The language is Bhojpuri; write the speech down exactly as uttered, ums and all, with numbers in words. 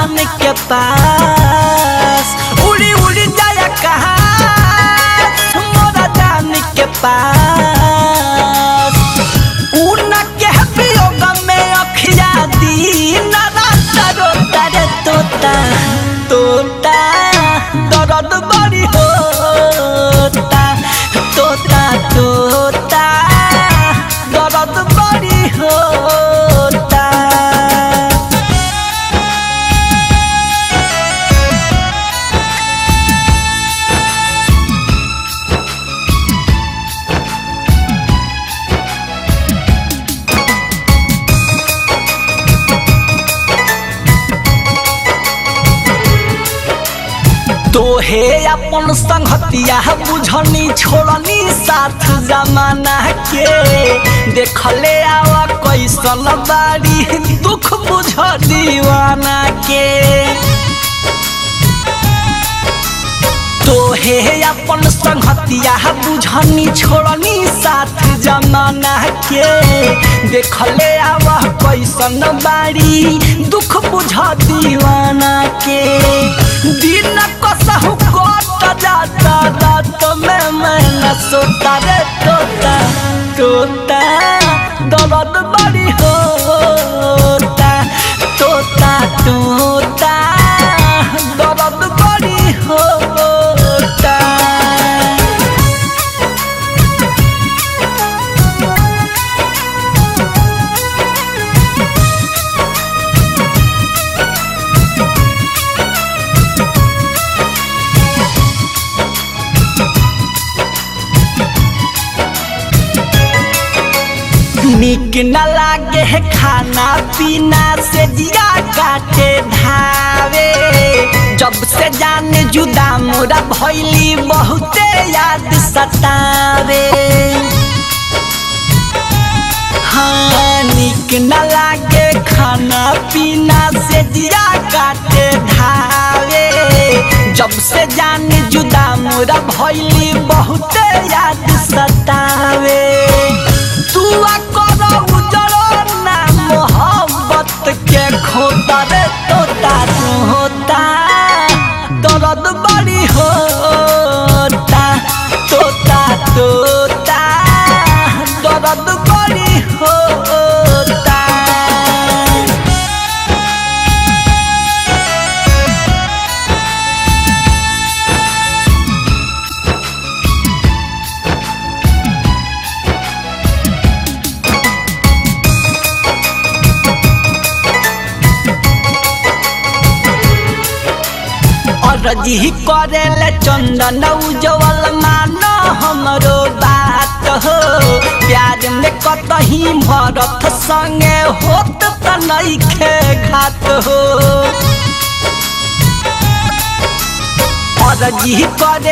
चांद के पास उड़ी उड़ी जाया कहाँ मोरा जान के पास उना के वियोग में अखिया दिन रात रोता रे तोता तोता दर्द बड़ी होता तोता तोता दर्द बड़ी होता। तोहे अपन संगतिया बुझनी छोड़नी साथ जमाना के देखले आवा कैसन बारी दुख बुझ दीवाना के तोहे अपन संगतिया बुझनी छोड़नी साथ जमाना के देखले आवा कैसन बारी दुख बुझ दीवाना के दिन कसहु कट जाता रात में मैं न सोता रे तोता तोता दर्द बड़ी होता तोता तोता दर्द बड़ी होता। निक न लागे है खाना पीना से जिया काटे धावे जब से जाने जुदा मोरा भइली बहुते याद सतावे। हाँ निक न लागे खाना पीना से जिया काटे धावे जब से जाने जुदा मोरा भइली बहुते याद सतावे। दुआ करो उजड़ो ना मोहब्बत के खोता रे तोता होता दर्द बड़ी होता तोता तोता दर्द बड़ी होता। रजी करेले चंदन उज्जवल मानो हमरो बात हो प्यार में कतही भरत संगे होत त नइखे घात हो। रजी करे